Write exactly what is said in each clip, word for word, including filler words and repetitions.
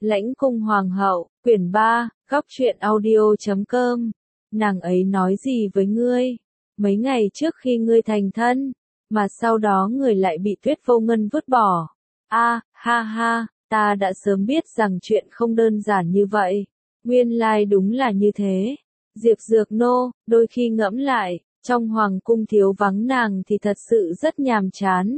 Lãnh cung hoàng hậu, quyển ba, góc truyện audio chấm com. Nàng ấy nói gì với ngươi? Mấy ngày trước khi ngươi thành thân, mà sau đó người lại bị Tuyết Vô Ngân vứt bỏ. A, ha ha, ta đã sớm biết rằng chuyện không đơn giản như vậy. Nguyên lai đúng là như thế. Diệp Dược Nô, đôi khi ngẫm lại, trong hoàng cung thiếu vắng nàng thì thật sự rất nhàm chán.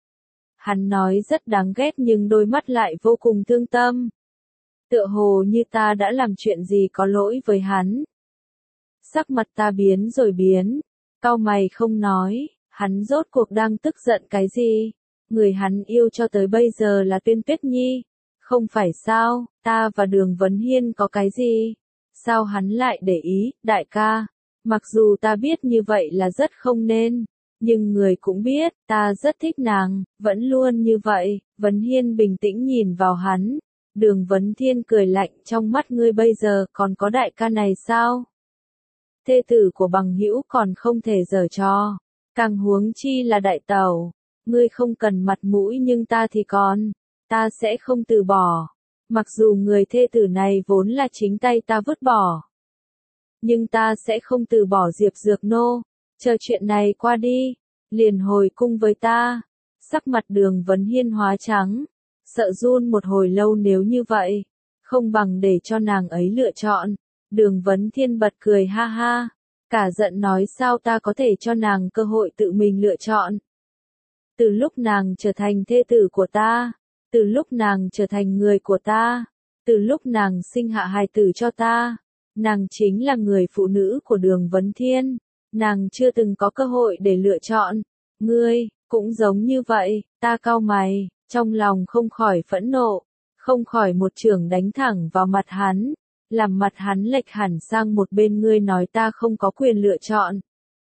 Hắn nói rất đáng ghét nhưng đôi mắt lại vô cùng thương tâm. Tựa hồ như ta đã làm chuyện gì có lỗi với hắn. Sắc mặt ta biến rồi biến, cau mày không nói, hắn rốt cuộc đang tức giận cái gì? Người hắn yêu cho tới bây giờ là Tuyên Tuyết Nhi, không phải sao? Ta và Đường Vấn Hiên có cái gì? Sao hắn lại để ý, đại ca? Mặc dù ta biết như vậy là rất không nên, nhưng người cũng biết, ta rất thích nàng, vẫn luôn như vậy. Vấn Hiên bình tĩnh nhìn vào hắn. Đường Vấn Thiên cười lạnh, trong mắt ngươi bây giờ còn có đại ca này sao? Thê tử của bằng hữu còn không thể giở trò, càng huống chi là đại tẩu. Ngươi không cần mặt mũi nhưng ta thì còn, ta sẽ không từ bỏ. Mặc dù người thê tử này vốn là chính tay ta vứt bỏ, nhưng ta sẽ không từ bỏ Diệp Dược Nô. Chờ chuyện này qua đi, liền hồi cung với ta. Sắc mặt Đường Vấn Hiên hóa trắng, sợ run một hồi lâu. Nếu như vậy, không bằng để cho nàng ấy lựa chọn. Đường Vấn Thiên bật cười ha ha, cả giận nói sao ta có thể cho nàng cơ hội tự mình lựa chọn. Từ lúc nàng trở thành thê tử của ta, từ lúc nàng trở thành người của ta, từ lúc nàng sinh hạ hài tử cho ta, nàng chính là người phụ nữ của Đường Vấn Thiên. Nàng chưa từng có cơ hội để lựa chọn. Ngươi, cũng giống như vậy. Ta cau mày, trong lòng không khỏi phẫn nộ, không khỏi một chưởng đánh thẳng vào mặt hắn, làm mặt hắn lệch hẳn sang một bên. Ngươi nói ta không có quyền lựa chọn.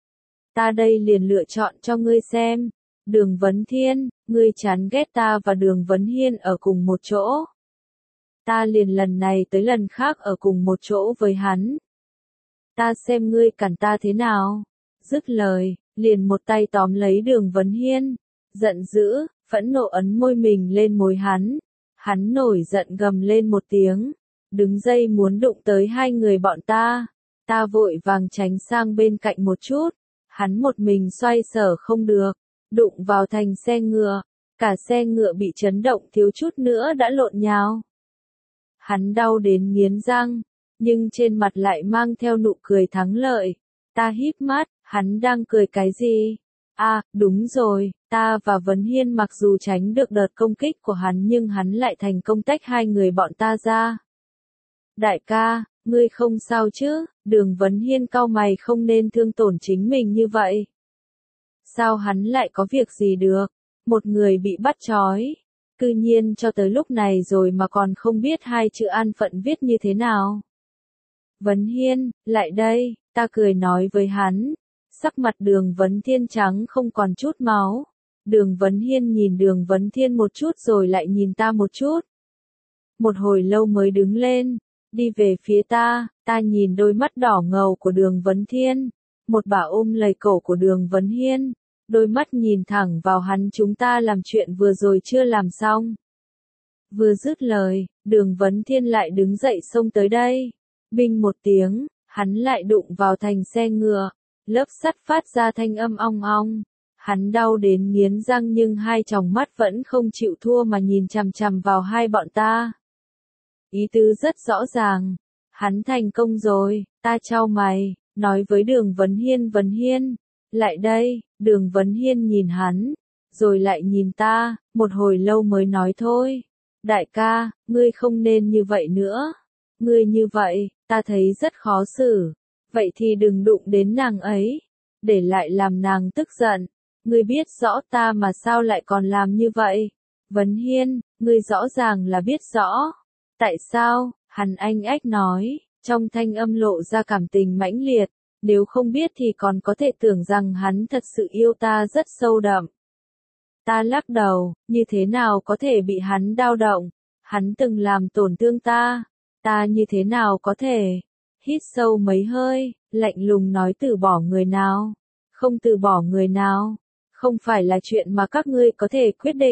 Ta đây liền lựa chọn cho ngươi xem. Đường Vấn Thiên, ngươi chán ghét ta và Đường Vấn Hiên ở cùng một chỗ. Ta liền lần này tới lần khác ở cùng một chỗ với hắn. Ta xem ngươi cản ta thế nào. Dứt lời, liền một tay tóm lấy Đường Vấn Hiên, giận dữ, phẫn nộ ấn môi mình lên môi hắn. Hắn nổi giận gầm lên một tiếng, đứng dây muốn đụng tới hai người bọn ta. Ta vội vàng tránh sang bên cạnh một chút, hắn một mình xoay sở không được, đụng vào thành xe ngựa, cả xe ngựa bị chấn động thiếu chút nữa đã lộn nhào. Hắn đau đến nghiến răng, nhưng trên mặt lại mang theo nụ cười thắng lợi. Ta híp mắt, hắn đang cười cái gì? À, đúng rồi, ta và Vấn Hiên mặc dù tránh được đợt công kích của hắn nhưng hắn lại thành công tách hai người bọn ta ra. Đại ca, ngươi không sao chứ? Đường Vấn Hiên cau mày, không nên thương tổn chính mình như vậy. Sao hắn lại có việc gì được? Một người bị bắt trói, cư nhiên cho tới lúc này rồi mà còn không biết hai chữ an phận viết như thế nào. Vấn Hiên, lại đây, ta cười nói với hắn. Sắc mặt Đường Vấn Thiên trắng không còn chút máu. Đường Vấn Hiên nhìn Đường Vấn Thiên một chút rồi lại nhìn ta một chút. Một hồi lâu mới đứng lên, đi về phía ta. Ta nhìn đôi mắt đỏ ngầu của Đường Vấn Thiên, một bà ôm lấy cổ của Đường Vấn Hiên, đôi mắt nhìn thẳng vào hắn. Chúng ta làm chuyện vừa rồi chưa làm xong. Vừa dứt lời, Đường Vấn Thiên lại đứng dậy xông tới đây. Binh một tiếng, hắn lại đụng vào thành xe ngựa, lớp sắt phát ra thanh âm ong ong. Hắn đau đến nghiến răng nhưng hai tròng mắt vẫn không chịu thua mà nhìn chằm chằm vào hai bọn ta. Ý tứ rất rõ ràng, hắn thành công rồi. Ta chau mày, nói với Đường Vấn Hiên, Vấn Hiên, lại đây. Đường Vấn Hiên nhìn hắn, rồi lại nhìn ta, một hồi lâu mới nói thôi. Đại ca, ngươi không nên như vậy nữa. Ngươi như vậy, ta thấy rất khó xử. Vậy thì đừng đụng đến nàng ấy, để lại làm nàng tức giận. Ngươi biết rõ ta mà sao lại còn làm như vậy? Vấn Hiên, ngươi rõ ràng là biết rõ. Tại sao? Hắn anh ách nói, trong thanh âm lộ ra cảm tình mãnh liệt. Nếu không biết thì còn có thể tưởng rằng hắn thật sự yêu ta rất sâu đậm. Ta lắc đầu, như thế nào có thể bị hắn đau động? Hắn từng làm tổn thương ta, ta như thế nào có thể? Hít sâu mấy hơi, lạnh lùng nói, từ bỏ người nào? Không từ bỏ người nào? Không phải là chuyện mà các ngươi có thể quyết định.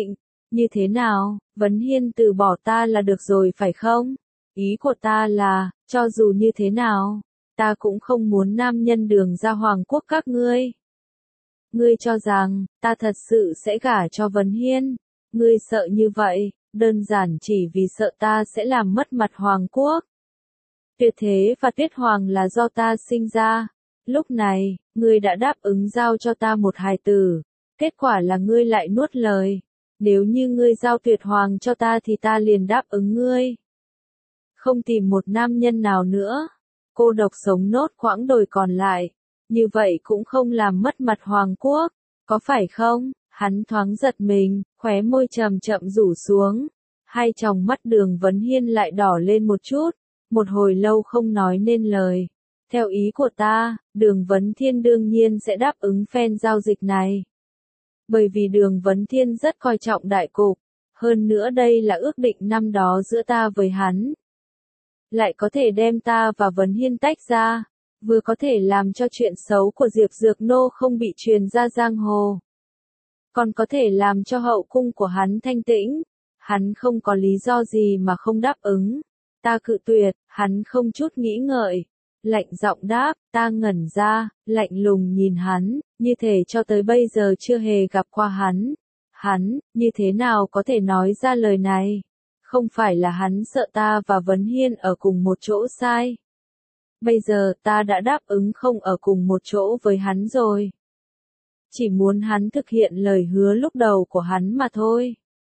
Như thế nào, Vấn Hiên từ bỏ ta là được rồi phải không? Ý của ta là, cho dù như thế nào, ta cũng không muốn nam nhân đường ra hoàng quốc các ngươi. Ngươi cho rằng, ta thật sự sẽ gả cho Vấn Hiên. Ngươi sợ như vậy, đơn giản chỉ vì sợ ta sẽ làm mất mặt hoàng quốc. Tuyệt thế và Tuyết Hoàng là do ta sinh ra. Lúc này, ngươi đã đáp ứng giao cho ta một hài tử. Kết quả là ngươi lại nuốt lời. Nếu như ngươi giao Tuyệt Hoàng cho ta thì ta liền đáp ứng ngươi. Không tìm một nam nhân nào nữa. Cô độc sống nốt quãng đời còn lại. Như vậy cũng không làm mất mặt hoàng quốc. Có phải không? Hắn thoáng giật mình, khóe môi chậm chậm rủ xuống. Hai tròng mắt Đường Vấn Hiên lại đỏ lên một chút. Một hồi lâu không nói nên lời. Theo ý của ta, Đường Vấn Thiên đương nhiên sẽ đáp ứng phen giao dịch này. Bởi vì Đường Vấn Thiên rất coi trọng đại cục. Hơn nữa đây là ước định năm đó giữa ta với hắn. Lại có thể đem ta và Vấn Hiên tách ra. Vừa có thể làm cho chuyện xấu của Diệp Dược Nô không bị truyền ra giang hồ. Còn có thể làm cho hậu cung của hắn thanh tĩnh. Hắn không có lý do gì mà không đáp ứng. Ta cự tuyệt, hắn không chút nghĩ ngợi. Lạnh giọng đáp, ta ngẩn ra, lạnh lùng nhìn hắn, như thể cho tới bây giờ chưa hề gặp qua hắn. Hắn, như thế nào có thể nói ra lời này? Không phải là hắn sợ ta và Vấn Hiên ở cùng một chỗ sai. Bây giờ ta đã đáp ứng không ở cùng một chỗ với hắn rồi. Chỉ muốn hắn thực hiện lời hứa lúc đầu của hắn mà thôi.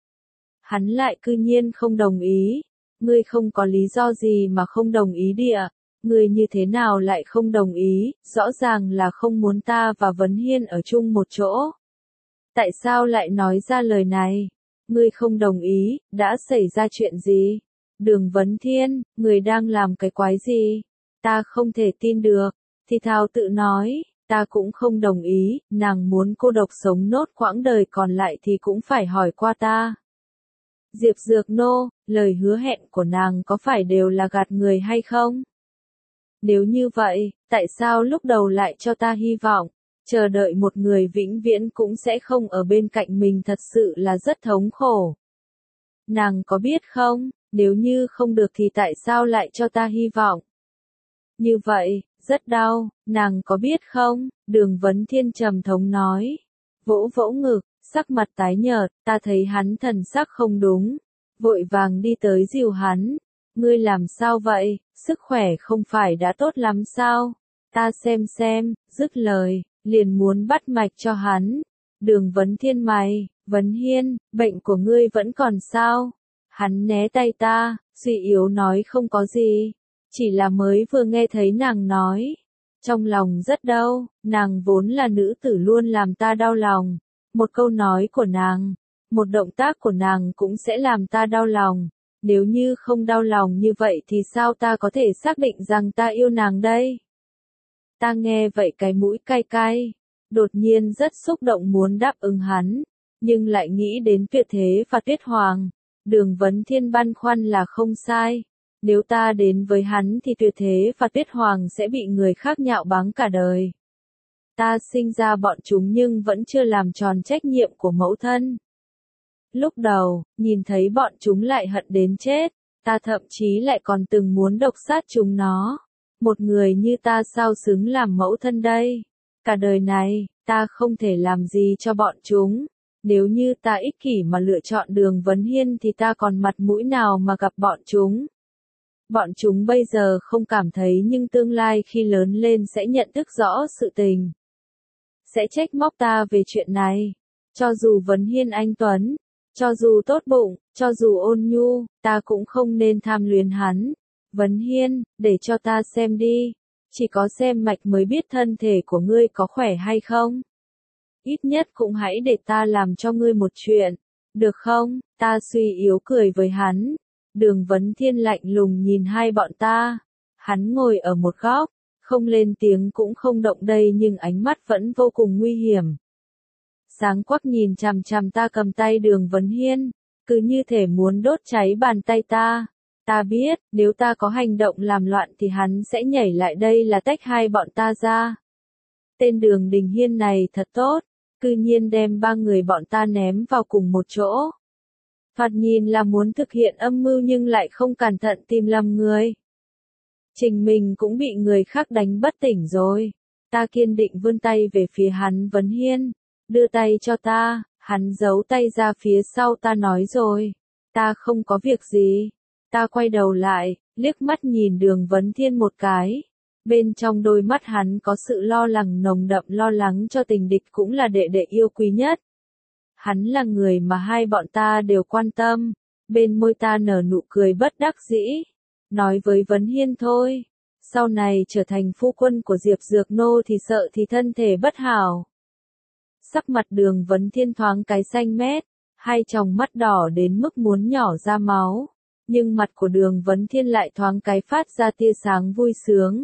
Hắn lại cư nhiên không đồng ý. Ngươi không có lý do gì mà không đồng ý địa. Ngươi như thế nào lại không đồng ý, rõ ràng là không muốn ta và Vấn Hiên ở chung một chỗ. Tại sao lại nói ra lời này? Ngươi không đồng ý, đã xảy ra chuyện gì? Đường Vấn Thiên, ngươi đang làm cái quái gì? Ta không thể tin được. Thì thào tự nói, ta cũng không đồng ý, nàng muốn cô độc sống nốt quãng đời còn lại thì cũng phải hỏi qua ta. Diệp Dược Nô, lời hứa hẹn của nàng có phải đều là gạt người hay không? Nếu như vậy, tại sao lúc đầu lại cho ta hy vọng, chờ đợi một người vĩnh viễn cũng sẽ không ở bên cạnh mình thật sự là rất thống khổ. Nàng có biết không, nếu như không được thì tại sao lại cho ta hy vọng? Như vậy, rất đau, nàng có biết không? Đường Vấn Thiên trầm thống nói. Vỗ vỗ ngực, sắc mặt tái nhợt, ta thấy hắn thần sắc không đúng. Vội vàng đi tới dìu hắn. Ngươi làm sao vậy, sức khỏe không phải đã tốt lắm sao? Ta xem xem, dứt lời, liền muốn bắt mạch cho hắn. Đường Vấn Thiên mày, Vấn Hiên, bệnh của ngươi vẫn còn sao? Hắn né tay ta, suy yếu nói không có gì. Chỉ là mới vừa nghe thấy nàng nói. Trong lòng rất đau, nàng vốn là nữ tử luôn làm ta đau lòng. Một câu nói của nàng, một động tác của nàng cũng sẽ làm ta đau lòng. Nếu như không đau lòng như vậy thì sao ta có thể xác định rằng ta yêu nàng đây? Ta nghe vậy cái mũi cay cay. Đột nhiên rất xúc động muốn đáp ứng hắn. Nhưng lại nghĩ đến Tuyệt Thế và Tuyết Hoàng. Đường Vấn Thiên băn khoăn là không sai. Nếu ta đến với hắn thì Tuyệt Thế và Tuyết Hoàng sẽ bị người khác nhạo báng cả đời. Ta sinh ra bọn chúng nhưng vẫn chưa làm tròn trách nhiệm của mẫu thân. Lúc đầu, nhìn thấy bọn chúng lại hận đến chết, ta thậm chí lại còn từng muốn độc sát chúng nó. Một người như ta sao xứng làm mẫu thân đây? Cả đời này, ta không thể làm gì cho bọn chúng. Nếu như ta ích kỷ mà lựa chọn Đường Vấn Hiên thì ta còn mặt mũi nào mà gặp bọn chúng? Bọn chúng bây giờ không cảm thấy nhưng tương lai khi lớn lên sẽ nhận thức rõ sự tình. Sẽ trách móc ta về chuyện này. Cho dù Vấn Hiên anh tuấn, cho dù tốt bụng, cho dù ôn nhu, ta cũng không nên tham luyến hắn. Vấn Hiên, để cho ta xem đi. Chỉ có xem mạch mới biết thân thể của ngươi có khỏe hay không. Ít nhất cũng hãy để ta làm cho ngươi một chuyện. Được không? Ta suy yếu cười với hắn. Đường Vấn Thiên lạnh lùng nhìn hai bọn ta. Hắn ngồi ở một góc, không lên tiếng cũng không động đây nhưng ánh mắt vẫn vô cùng nguy hiểm. Sáng quắc nhìn chằm chằm ta cầm tay Đường Vấn Hiên, cứ như thể muốn đốt cháy bàn tay ta. Ta biết, nếu ta có hành động làm loạn thì hắn sẽ nhảy lại đây là tách hai bọn ta ra. Tên Đường Đình Hiên này thật tốt, cư nhiên đem ba người bọn ta ném vào cùng một chỗ. Thoạt nhìn là muốn thực hiện âm mưu nhưng lại không cẩn thận tìm lầm người. Trình mình cũng bị người khác đánh bất tỉnh rồi. Ta kiên định vươn tay về phía hắn Vấn Hiên. Đưa tay cho ta, hắn giấu tay ra phía sau ta nói rồi. Ta không có việc gì. Ta quay đầu lại, liếc mắt nhìn Đường Vấn Thiên một cái. Bên trong đôi mắt hắn có sự lo lắng nồng đậm, lo lắng cho tình địch cũng là đệ đệ yêu quý nhất. Hắn là người mà hai bọn ta đều quan tâm. Bên môi ta nở nụ cười bất đắc dĩ. Nói với Vấn Hiên thôi. Sau này trở thành phu quân của Diệp Dược Nô thì sợ thì thân thể bất hảo. Sắc mặt Đường Vấn Thiên thoáng cái xanh mét. Hai tròng mắt đỏ đến mức muốn nhỏ ra máu. Nhưng mặt của Đường Vấn Thiên lại thoáng cái phát ra tia sáng vui sướng.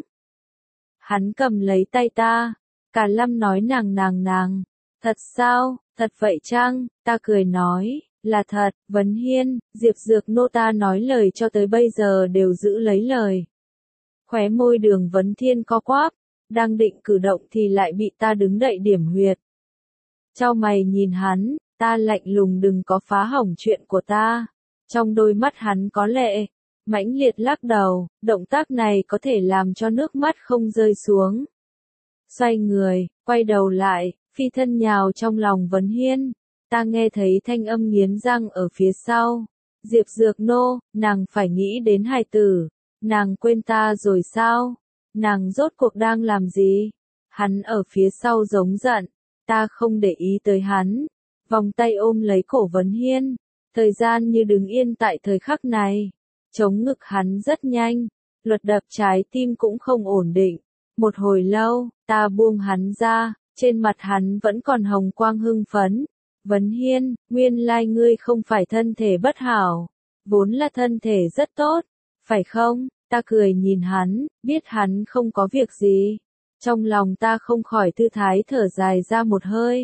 Hắn cầm lấy tay ta. Cả Lâm nói nàng nàng nàng. Thật sao, thật vậy chăng? Ta cười nói, là thật. Vấn Hiên, Diệp Dược Nô ta nói lời cho tới bây giờ đều giữ lấy lời. Khóe môi Đường Vấn Thiên co quắp, đang định cử động thì lại bị ta đứng đậy điểm huyệt. Chau mày nhìn hắn, ta lạnh lùng đừng có phá hỏng chuyện của ta. Trong đôi mắt hắn có lệ, mãnh liệt lắc đầu, động tác này có thể làm cho nước mắt không rơi xuống. Xoay người, quay đầu lại, phi thân nhào trong lòng Vấn Hiên. Ta nghe thấy thanh âm nghiến răng ở phía sau. Diệp Dược Nô, nàng phải nghĩ đến hài tử. Nàng quên ta rồi sao? Nàng rốt cuộc đang làm gì? Hắn ở phía sau giống giận. Ta không để ý tới hắn. Vòng tay ôm lấy cổ Vấn Hiên. Thời gian như đứng yên tại thời khắc này. Chống ngực hắn rất nhanh. Luật đập trái tim cũng không ổn định. Một hồi lâu, ta buông hắn ra. Trên mặt hắn vẫn còn hồng quang hưng phấn. Vấn Hiên, nguyên lai ngươi không phải thân thể bất hảo. Vốn là thân thể rất tốt. Phải không? Ta cười nhìn hắn, biết hắn không có việc gì. Trong lòng ta không khỏi thư thái thở dài ra một hơi.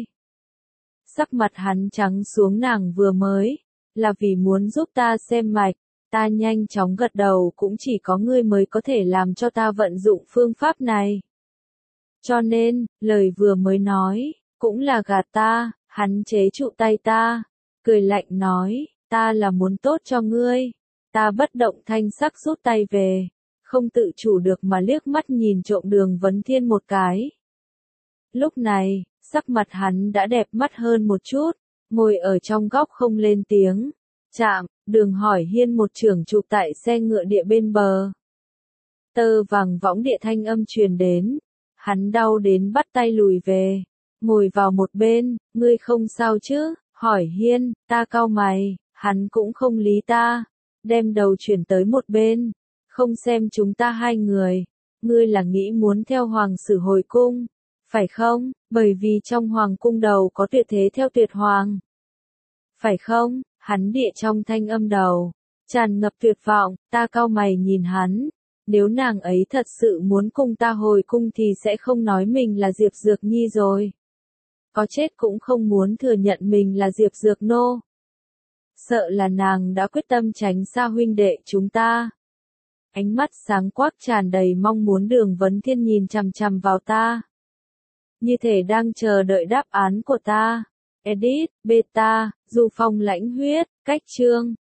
Sắc mặt hắn trắng xuống nàng vừa mới. Là vì muốn giúp ta xem mạch. Ta nhanh chóng gật đầu cũng chỉ có ngươi mới có thể làm cho ta vận dụng phương pháp này. Cho nên, lời vừa mới nói, cũng là gạt ta, hắn chế trụ tay ta, cười lạnh nói, ta là muốn tốt cho ngươi. Ta bất động thanh sắc rút tay về, không tự chủ được mà liếc mắt nhìn trộm Đường Vấn Thiên một cái. Lúc này, sắc mặt hắn đã đẹp mắt hơn một chút, ngồi ở trong góc không lên tiếng. Chạm, Đường Hỏi Hiên một chưởng chụp tại xe ngựa địa bên bờ. Tơ vàng võng địa thanh âm truyền đến. Hắn đau đến bắt tay lùi về, ngồi vào một bên, ngươi không sao chứ? Hỏi Hiên, ta cau mày, hắn cũng không lý ta, đem đầu chuyển tới một bên, không xem chúng ta hai người, ngươi là nghĩ muốn theo hoàng sử hồi cung, phải không? Bởi vì trong hoàng cung đầu có tuyệt thế theo tuyệt hoàng. Phải không? Hắn địa trong thanh âm đầu, tràn ngập tuyệt vọng, ta cau mày nhìn hắn. Nếu nàng ấy thật sự muốn cùng ta hồi cung thì sẽ không nói mình là Diệp Dược Nhi rồi. Có chết cũng không muốn thừa nhận mình là Diệp Dược Nô. Sợ là nàng đã quyết tâm tránh xa huynh đệ chúng ta. Ánh mắt sáng quắc tràn đầy mong muốn. Đường Vấn Thiên nhìn chằm chằm vào ta. Như thể đang chờ đợi đáp án của ta. Edit, beta, Du Phong lãnh huyết, cách chương.